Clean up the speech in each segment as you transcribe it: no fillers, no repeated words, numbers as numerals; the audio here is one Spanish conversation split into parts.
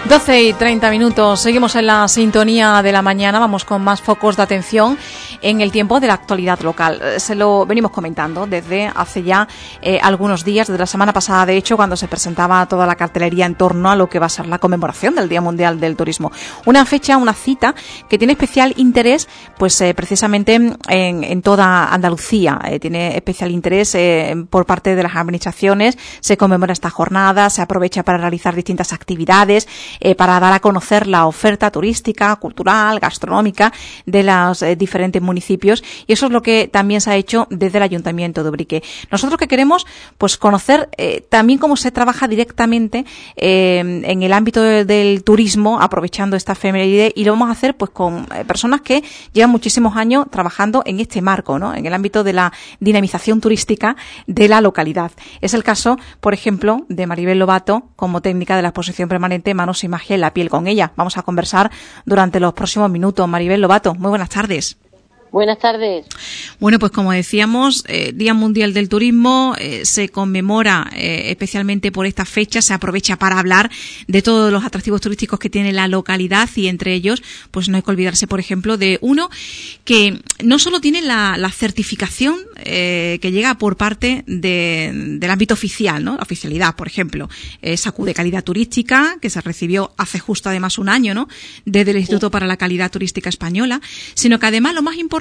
12:30, seguimos en la sintonía de la mañana, vamos con más focos de atención en el tiempo de la actualidad local. Se lo venimos comentando desde hace ya algunos días, desde la semana pasada de hecho, cuando se presentaba toda la cartelería en torno a lo que va a ser la conmemoración del Día Mundial del Turismo. Una fecha, una cita que tiene especial interés, pues precisamente en toda Andalucía. Tiene especial interés por parte de las administraciones, se conmemora esta jornada, se aprovecha para realizar distintas actividades, para dar a conocer la oferta turística, cultural, gastronómica de los diferentes municipios, y eso es lo que también se ha hecho desde el Ayuntamiento de Ubrique. Nosotros que queremos pues conocer también cómo se trabaja directamente en el ámbito del turismo, aprovechando esta efeméride, y lo vamos a hacer pues con personas que llevan muchísimos años trabajando en este marco, ¿no?, en el ámbito de la dinamización turística de la localidad. Es el caso, por ejemplo, de Maribel Lobato, como técnica de la exposición permanente Manos y Magia en la Piel. Con ella vamos a conversar durante los próximos minutos. Maribel Lobato, muy buenas tardes. Buenas tardes. Bueno, pues como decíamos, Día Mundial del Turismo, se conmemora especialmente por esta fecha, se aprovecha para hablar de todos los atractivos turísticos que tiene la localidad, y entre ellos, pues no hay que olvidarse, por ejemplo, de uno que no solo tiene la certificación que llega por parte del ámbito oficial, ¿no?, la oficialidad, por ejemplo, SACU de calidad turística, que se recibió hace justo además un año, ¿no?, desde el Instituto para la Calidad Turística Española, sino que además lo más importante,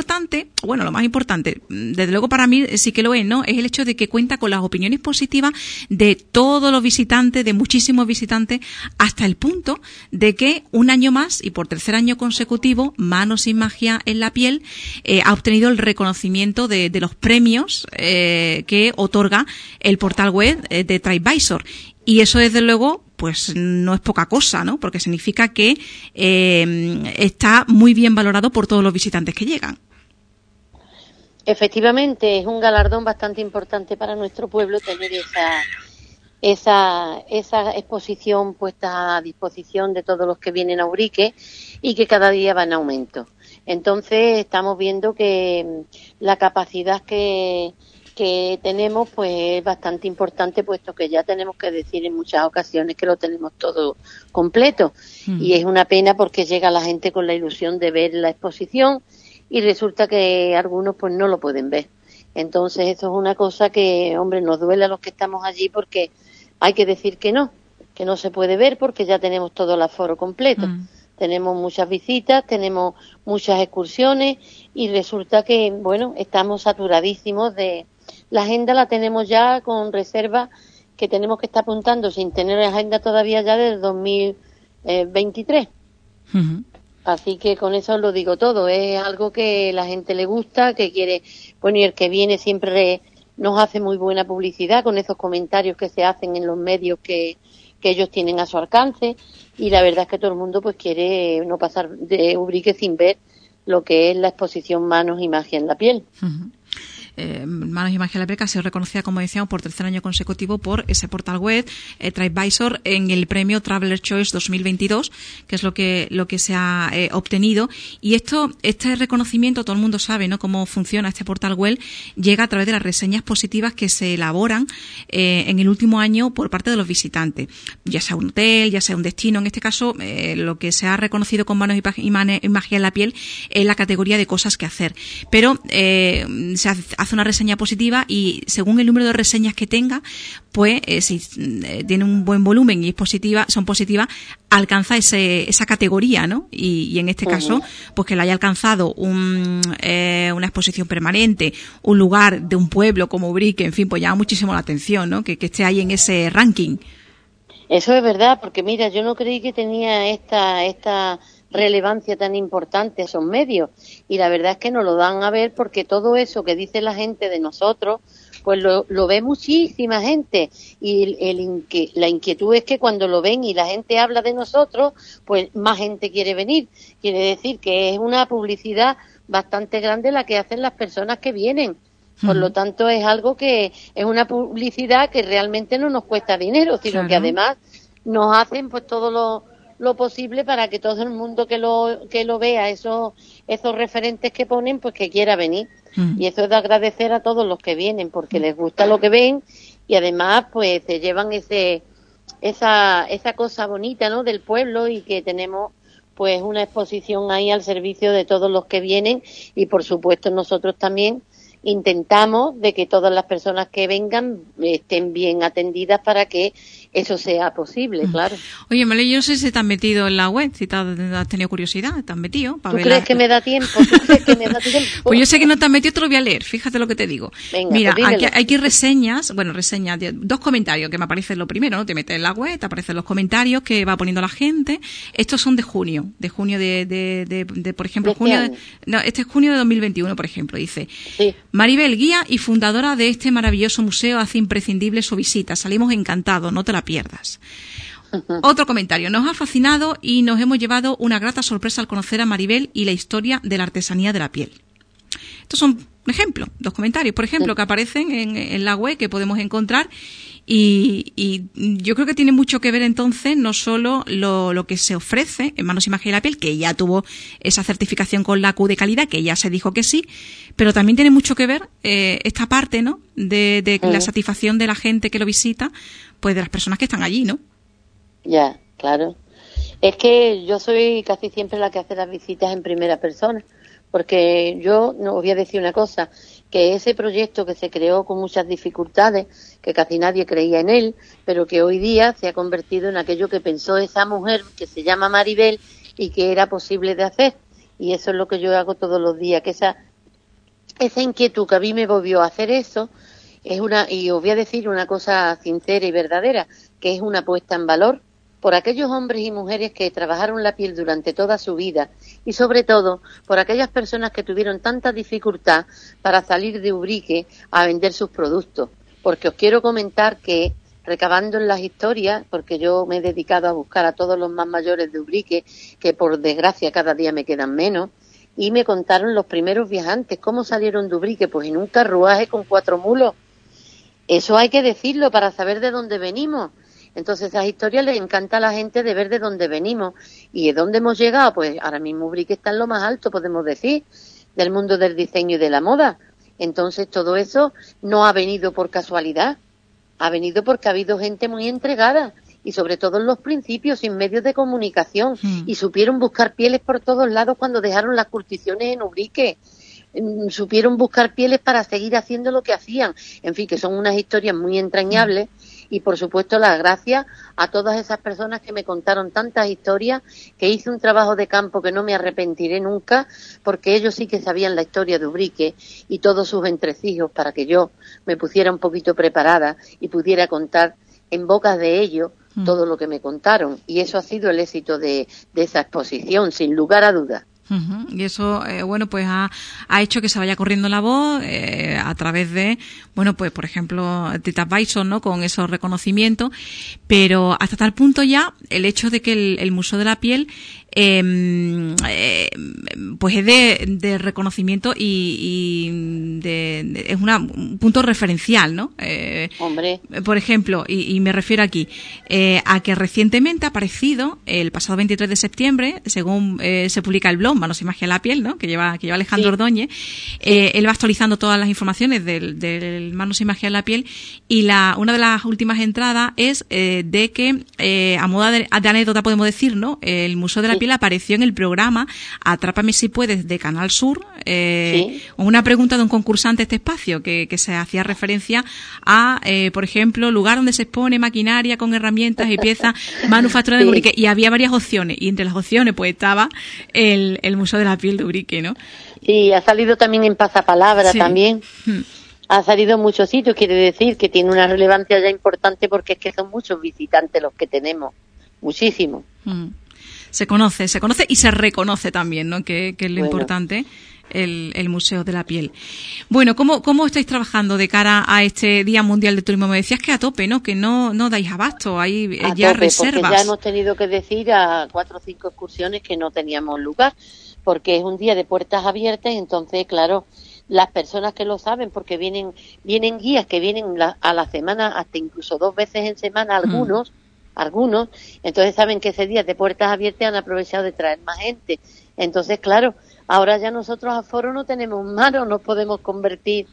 desde luego para mí sí que lo es, ¿no?, es el hecho de que cuenta con las opiniones positivas de todos los visitantes, de muchísimos visitantes, hasta el punto de que un año más y por tercer año consecutivo, Manos y Magia en la Piel ha obtenido el reconocimiento de los premios que otorga el portal web de TripAdvisor. Y eso, desde luego, pues no es poca cosa, ¿no?, porque significa que está muy bien valorado por todos los visitantes que llegan. Efectivamente, es un galardón bastante importante para nuestro pueblo tener esa exposición puesta a disposición de todos los que vienen a Ubrique, y que cada día va en aumento. Entonces, estamos viendo que la capacidad que tenemos pues es bastante importante, puesto que ya tenemos que decir en muchas ocasiones que lo tenemos todo completo. Y es una pena, porque llega la gente con la ilusión de ver la exposición y resulta que algunos pues no lo pueden ver. Entonces eso es una cosa que, hombre, nos duele a los que estamos allí, porque hay que decir que no se puede ver, porque ya tenemos todo el aforo completo. Tenemos muchas visitas, tenemos muchas excursiones, y resulta que, bueno, estamos saturadísimos de... La agenda la tenemos ya con reserva, que tenemos que estar apuntando sin tener agenda todavía ya del 2023. Así que con eso lo digo todo. Es algo que la gente le gusta, que quiere... Bueno, y el que viene siempre nos hace muy buena publicidad con esos comentarios que se hacen en los medios que ellos tienen a su alcance, y la verdad es que todo el mundo pues quiere no pasar de Ubrique sin ver lo que es la exposición Manos y Magia en la Piel. Manos y Magia en la Piel, que ha sido reconocida, como decíamos, por tercer año consecutivo por ese portal web TripAdvisor en el premio Traveler Choice 2022, que es lo que se ha obtenido. Y este reconocimiento, todo el mundo sabe, ¿no?, cómo funciona este portal web, llega a través de las reseñas positivas que se elaboran en el último año por parte de los visitantes, ya sea un hotel, ya sea un destino. En este caso, lo que se ha reconocido con Manos y Magia en la Piel es la categoría de cosas que hacer, pero se hace una reseña positiva, y según el número de reseñas que tenga, pues si tiene un buen volumen y son positivas, alcanza esa categoría, ¿no? Y en este caso, pues que la haya alcanzado una exposición permanente, un lugar de un pueblo como Ubrique, en fin, pues llama muchísimo la atención, ¿no?, que esté ahí en ese ranking. Eso es verdad, porque mira, yo no creí que tenía esta relevancia tan importante esos medios, y la verdad es que nos lo dan a ver, porque todo eso que dice la gente de nosotros pues lo ve muchísima gente, y la inquietud es que cuando lo ven y la gente habla de nosotros, pues más gente quiere venir. Quiere decir que es una publicidad bastante grande la que hacen las personas que vienen. Por lo tanto, es algo que es una publicidad que realmente no nos cuesta dinero, sino que además nos hacen pues todo lo posible para que todo el mundo que lo vea, esos referentes que ponen, pues que quiera venir. Y eso es de agradecer a todos los que vienen, porque les gusta lo que ven, y además pues se llevan ese esa cosa bonita, ¿no?, del pueblo, y que tenemos pues una exposición ahí al servicio de todos los que vienen, y por supuesto nosotros también intentamos de que todas las personas que vengan estén bien atendidas para que eso sea posible, claro. Oye, Male, yo no sé si te has metido en la web, si te has tenido curiosidad, te has metido. ¿Tú crees que me da tiempo? ¿Tú crees que me da tiempo? Pues yo sé que no te has metido, te lo voy a leer, fíjate lo que te digo. Venga, mira, pues aquí reseñas, dos comentarios que me aparecen lo primero, ¿no? Te metes en la web, te aparecen los comentarios que va poniendo la gente. Estos son de junio por ejemplo, este es junio de 2021, por ejemplo, dice. Sí. Maribel, guía y fundadora de este maravilloso museo, hace imprescindible su visita. Salimos encantados, no te la pierdas. Otro comentario. Nos ha fascinado y nos hemos llevado una grata sorpresa al conocer a Maribel y la historia de la artesanía de la piel. Estos son un ejemplo, dos comentarios, por ejemplo, que aparecen en la web, que podemos encontrar. Y yo creo que tiene mucho que ver entonces no solo lo que se ofrece en Manos, Imagen y la Piel, que ya tuvo esa certificación con la Q de calidad, que ya se dijo que sí, pero también tiene mucho que ver esta parte, ¿no?, de la satisfacción de la gente que lo visita, pues de las personas que están allí, ¿no? Ya, claro. Es que yo soy casi siempre la que hace las visitas en primera persona, porque yo no os voy a decir una cosa, que ese proyecto que se creó con muchas dificultades, que casi nadie creía en él, pero que hoy día se ha convertido en aquello que pensó esa mujer que se llama Maribel y que era posible de hacer. Y eso es lo que yo hago todos los días, que esa inquietud que a mí me volvió a hacer eso, y os voy a decir una cosa sincera y verdadera, que es una puesta en valor por aquellos hombres y mujeres que trabajaron la piel durante toda su vida, y sobre todo por aquellas personas que tuvieron tanta dificultad para salir de Ubrique a vender sus productos. Porque os quiero comentar que, recabando en las historias, porque yo me he dedicado a buscar a todos los más mayores de Ubrique, que por desgracia cada día me quedan menos, y me contaron los primeros viajantes, cómo salieron de Ubrique, pues en un carruaje con 4 mulos. Eso hay que decirlo para saber de dónde venimos. Entonces, esas historias les encanta a la gente de ver de dónde venimos. ¿Y de dónde hemos llegado? Pues ahora mismo Ubrique está en lo más alto, podemos decir, del mundo del diseño y de la moda. Entonces, todo eso no ha venido por casualidad. Ha venido porque ha habido gente muy entregada, y sobre todo en los principios, sin medios de comunicación, y supieron buscar pieles por todos lados cuando dejaron las curticiones en Ubrique. Supieron buscar pieles para seguir haciendo lo que hacían. En fin, que son unas historias muy entrañables. Y por supuesto las gracias a todas esas personas que me contaron tantas historias, que hice un trabajo de campo que no me arrepentiré nunca, porque ellos sí que sabían la historia de Ubrique y todos sus entresijos, para que yo me pusiera un poquito preparada y pudiera contar en bocas de ellos todo lo que me contaron. Y eso ha sido el éxito de esa exposición, sin lugar a dudas. Y eso, pues ha hecho que se vaya corriendo la voz a través de, pues por ejemplo, Tita Bison, ¿no?, con esos reconocimientos, pero hasta tal punto ya el hecho de que el Museo de la Piel pues es de reconocimiento y es un punto referencial, ¿no? Hombre. Por ejemplo, y me refiero aquí a que recientemente ha aparecido el pasado 23 de septiembre, según se publica el blog Manos, Imagen y la Piel, ¿no?, que lleva Alejandro Ordóñez. Él va actualizando todas las informaciones del Manos, Imagen y la Piel, y una de las últimas entradas es de que a modo de anécdota podemos decir, ¿no?, el Museo de la Piel apareció en el programa Atrápame si puedes de Canal Sur, una pregunta de un concursante de este espacio que se hacía referencia a, por ejemplo, lugar donde se expone maquinaria con herramientas y piezas manufacturadas de Ubrique, y había varias opciones, y entre las opciones pues estaba el Museo de la Piel de Ubrique, ¿no? Sí, ha salido también en Pasapalabra también. Ha salido en muchos sitios, quiere decir que tiene una relevancia ya importante, porque es que son muchos visitantes los que tenemos, muchísimos. Se conoce y se reconoce también, ¿no?, que es lo importante, el Museo de la Piel. Bueno, ¿cómo estáis trabajando de cara a este Día Mundial de Turismo? Me decías que a tope, ¿no?, que no dais abasto, hay ya reservas. Porque ya hemos tenido que decir a 4 o 5 excursiones que no teníamos lugar, porque es un día de puertas abiertas. Entonces, claro, las personas que lo saben, porque vienen guías que vienen a la semana, hasta incluso 2 veces en semana, algunos, entonces saben que ese día de puertas abiertas han aprovechado de traer más gente. Entonces, claro, ahora ya nosotros aforo no tenemos mano, nos podemos convertir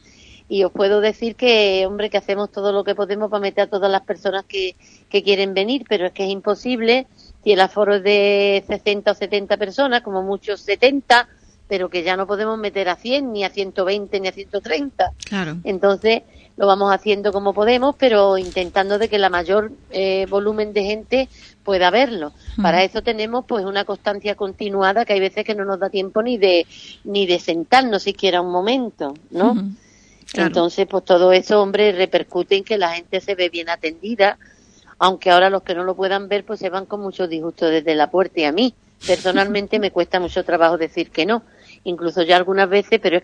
Y os puedo decir que, hombre, que hacemos todo lo que podemos para meter a todas las personas que quieren venir, pero es que es imposible si el aforo es de 60 o 70 personas, como muchos 70, pero que ya no podemos meter a 100, ni a 120, ni a 130. Claro. Entonces, lo vamos haciendo como podemos, pero intentando de que la mayor volumen de gente pueda verlo. Para eso tenemos pues una constancia continuada, que hay veces que no nos da tiempo ni de sentarnos siquiera un momento, ¿no? Claro. Entonces, pues todo eso, hombre, repercute en que la gente se ve bien atendida, aunque ahora los que no lo puedan ver pues se van con mucho disgusto desde la puerta, y a mí personalmente me cuesta mucho trabajo decir que no, incluso ya algunas veces, pero es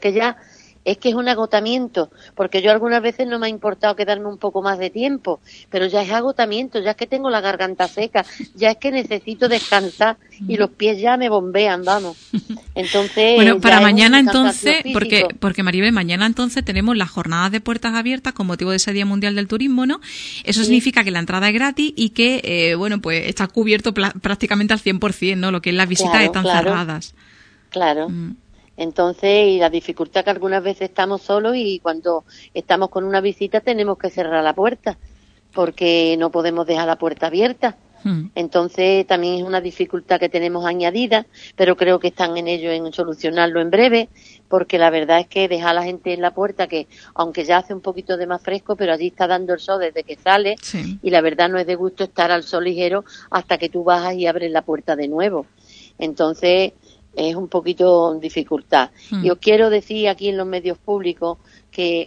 que es un agotamiento, porque yo algunas veces no me ha importado quedarme un poco más de tiempo, pero ya es agotamiento, ya es que tengo la garganta seca, ya es que necesito descansar y los pies ya me bombean, vamos. Entonces, bueno, para mañana entonces, porque Maribel, mañana entonces tenemos las jornadas de puertas abiertas con motivo de ese Día Mundial del Turismo, ¿no? Eso significa que la entrada es gratis y que, pues está cubierto prácticamente al 100%, ¿no? Lo que es las visitas están cerradas. Claro. Entonces, y la dificultad que algunas veces estamos solos y cuando estamos con una visita tenemos que cerrar la puerta porque no podemos dejar la puerta abierta. Entonces, también es una dificultad que tenemos añadida, pero creo que están en ello, en solucionarlo en breve, porque la verdad es que dejar a la gente en la puerta, que aunque ya hace un poquito de más fresco, pero allí está dando el sol desde que sale, y la verdad no es de gusto estar al sol ligero hasta que tú bajas y abres la puerta de nuevo. Entonces, es un poquito dificultad. Y os quiero decir aquí en los medios públicos que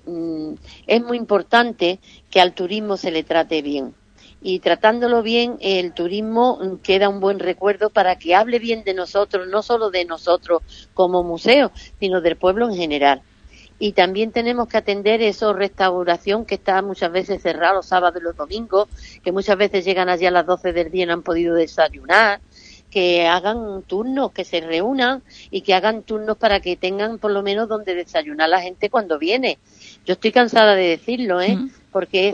es muy importante que al turismo se le trate bien. Y tratándolo bien, el turismo queda un buen recuerdo para que hable bien de nosotros, no solo de nosotros como museo, sino del pueblo en general. Y también tenemos que atender eso, restauración, que está muchas veces cerrada los sábados y los domingos, que muchas veces llegan allí a las 12 del día y no han podido desayunar, que hagan turnos, que se reúnan y que hagan turnos para que tengan por lo menos donde desayunar la gente cuando viene. Yo estoy cansada de decirlo, porque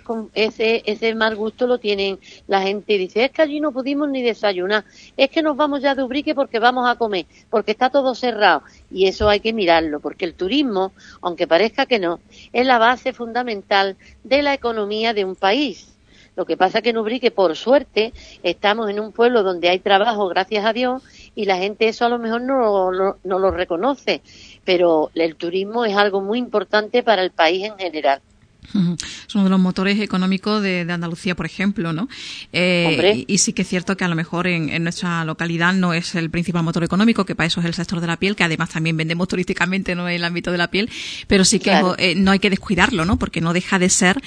ese mal gusto lo tienen la gente y dice, es que allí no pudimos ni desayunar, es que nos vamos ya de Ubrique porque vamos a comer, porque está todo cerrado. Y eso hay que mirarlo, porque el turismo, aunque parezca que no, es la base fundamental de la economía de un país. Lo que pasa es que en Ubrique, por suerte, estamos en un pueblo donde hay trabajo, gracias a Dios, y la gente eso a lo mejor no lo reconoce. Pero el turismo es algo muy importante para el país en general. Es uno de los motores económicos de Andalucía, por ejemplo, ¿no? Y sí que es cierto que a lo mejor en nuestra localidad no es el principal motor económico, que para eso es el sector de la piel, que además también vendemos turísticamente, ¿no?, en el ámbito de la piel, pero sí que no hay que descuidarlo, ¿no? Porque no deja de ser,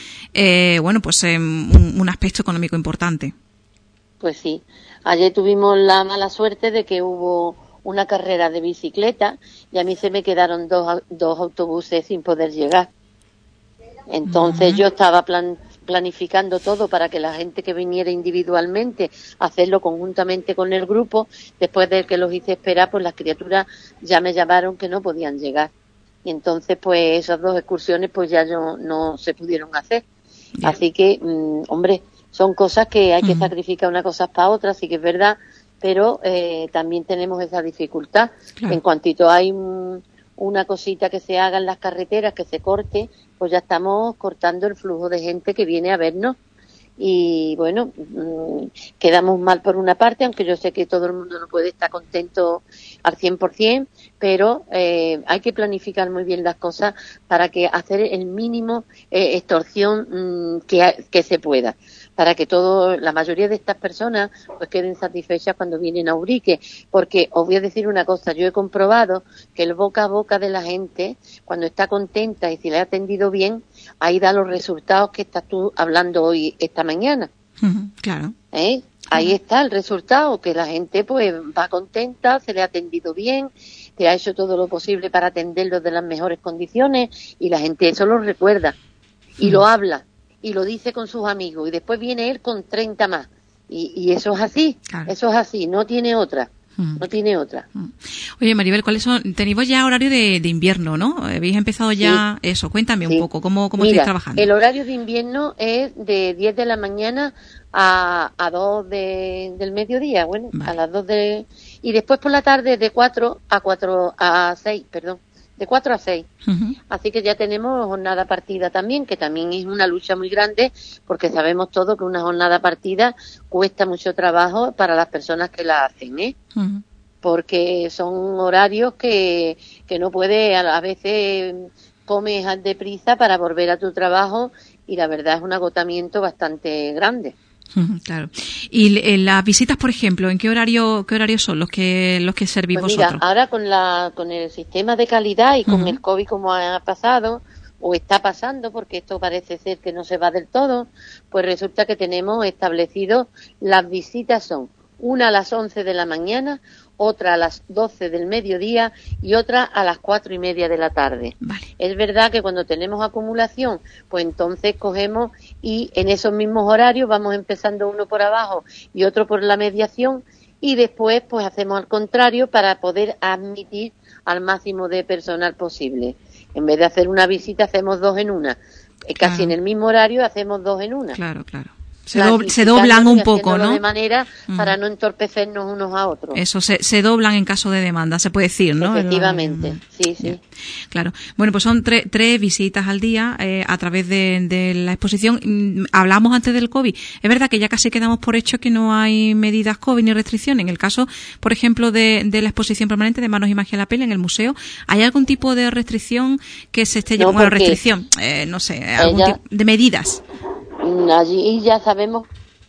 un aspecto económico importante. Pues sí. Ayer tuvimos la mala suerte de que hubo una carrera de bicicleta y a mí se me quedaron dos autobuses sin poder llegar. Entonces yo estaba planificando todo para que la gente que viniera individualmente, hacerlo conjuntamente con el grupo. Después de que los hice esperar, pues las criaturas ya me llamaron que no podían llegar. Y entonces pues esas dos excursiones pues ya no se pudieron hacer. Bien. Así que, hombre, son cosas que hay que sacrificar unas cosas para otras, sí que es verdad, pero también tenemos esa dificultad. Claro. En cuantito hay una cosita que se haga en las carreteras, que se corte, pues ya estamos cortando el flujo de gente que viene a vernos. Y bueno, quedamos mal por una parte, aunque yo sé que todo el mundo no puede estar contento al 100%, pero hay que planificar muy bien las cosas para que hacer el mínimo extorsión que se pueda, para que la mayoría de estas personas pues queden satisfechas cuando vienen a Ubrique, porque os voy a decir una cosa, yo he comprobado que el boca a boca de la gente, cuando está contenta y si le ha atendido bien, ahí da los resultados que estás tú hablando hoy, esta mañana. Claro. Ahí está el resultado, que la gente pues va contenta, se le ha atendido bien, se ha hecho todo lo posible para atenderlos de las mejores condiciones y la gente eso lo recuerda y lo habla y lo dice con sus amigos y después viene él con 30 más y eso es así, claro. Eso es así, no tiene otra. No tiene otra. Oye, Maribel, ¿cuáles son? Tenéis ya horario de invierno, ¿no? ¿Habéis empezado ya eso? Cuéntame un poco, ¿cómo estáis trabajando? El horario de invierno es de 10 de la mañana a 2 del mediodía, bueno, vale. A las 2 y después por la tarde de 4 a 6, perdón. de 4 a 6. Uh-huh. Así que ya tenemos jornada partida también, que también es una lucha muy grande, porque sabemos todos que una jornada partida cuesta mucho trabajo para las personas que la hacen, ¿eh? Uh-huh. Porque son horarios que no puedes, a veces comes deprisa para volver a tu trabajo y la verdad es un agotamiento bastante grande. Claro. Y las visitas, por ejemplo, ¿en qué horario son los que servís pues vosotros? Mira, ahora con el sistema de calidad y con el COVID como ha pasado o está pasando, porque esto parece ser que no se va del todo, pues resulta que tenemos establecido las visitas son una a las 11 de la mañana, otra a las 12 del mediodía y otra a las 4:30 de la tarde. Vale. Es verdad que cuando tenemos acumulación, pues entonces cogemos y en esos mismos horarios vamos empezando uno por abajo y otro por la mediación y después pues hacemos al contrario para poder admitir al máximo de personal posible. En vez de hacer una visita hacemos 2 en una. Casi en el mismo horario hacemos 2 en una. Claro. Se doblan un poco, ¿no? De manera para no entorpecernos unos a otros. Eso, se doblan en caso de demanda, se puede decir, ¿no? Efectivamente, sí. Claro. Bueno, pues son tres visitas al día a través de la exposición. Hablamos antes del COVID. Es verdad que ya casi quedamos por hecho que no hay medidas COVID ni restricciones. En el caso, por ejemplo, de la exposición permanente de Manos y Magia en la Piel en el museo, ¿hay algún tipo de restricción que se esté llevando? Bueno, restricción, no sé, algún tipo de medidas. Allí ya sabemos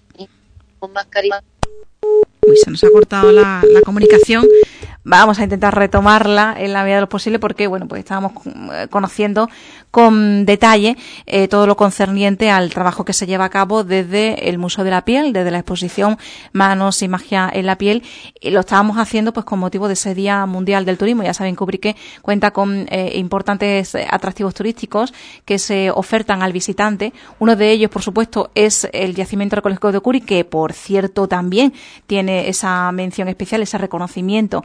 con mascarilla. Uy, se nos ha cortado la comunicación. Vamos a intentar retomarla en la medida de lo posible porque, bueno, pues estábamos conociendo con detalle todo lo concerniente al trabajo que se lleva a cabo desde el Museo de la Piel, desde la exposición Manos y Magia en la Piel. Y lo estábamos haciendo pues con motivo de ese Día Mundial del Turismo. Ya saben que Ubrique cuenta con importantes atractivos turísticos que se ofertan al visitante. Uno de ellos, por supuesto, es el Yacimiento Arqueológico de Ucuri, que, por cierto, también tiene esa mención especial, ese reconocimiento,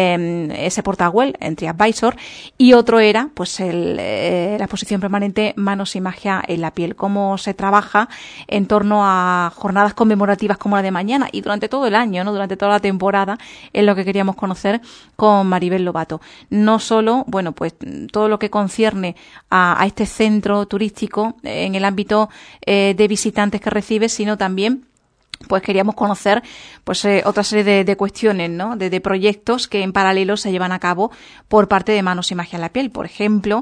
ese portaguel en TripAdvisor, y otro era pues la exposición permanente Manos y Magia en la Piel, cómo se trabaja en torno a jornadas conmemorativas como la de mañana y durante todo el año, ¿no? Durante toda la temporada, es lo que queríamos conocer con Maribel Lobato. No solo, bueno, pues todo lo que concierne a este centro turístico en el ámbito de visitantes que recibe, sino también pues queríamos conocer pues otra serie de cuestiones, ¿no? De proyectos que en paralelo se llevan a cabo por parte de Manos y Magia en la Piel. Por ejemplo,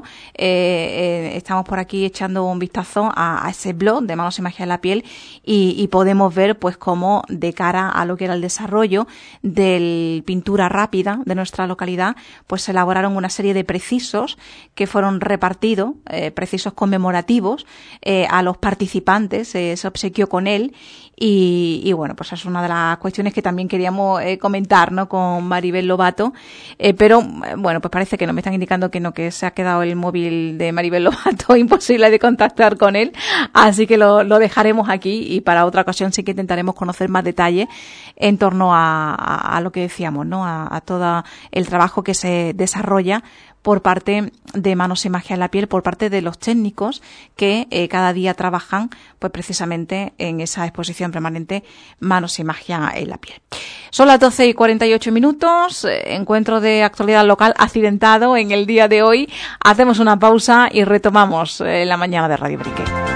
estamos por aquí echando un vistazo a ese blog de Manos y Magia en la Piel y podemos ver pues cómo de cara a lo que era el desarrollo de pintura rápida de nuestra localidad, pues se elaboraron una serie de precisos que fueron repartidos, precisos conmemorativos a los participantes, se obsequió con él. Y bueno, pues es una de las cuestiones que también queríamos comentar, ¿no? Con Maribel Lobato, pero bueno, pues parece que nos me están indicando que no, que se ha quedado el móvil de Maribel Lobato, imposible de contactar con él, así que lo dejaremos aquí y para otra ocasión sí que intentaremos conocer más detalles en torno a lo que decíamos, ¿no? A todo el trabajo que se desarrolla por parte de Manos y Magia en la Piel, por parte de los técnicos que cada día trabajan pues precisamente en esa exposición permanente Manos y Magia en la Piel. Son las 12:48, encuentro de actualidad local accidentado en el día de hoy. Hacemos una pausa y retomamos la mañana de Radio Ubrique.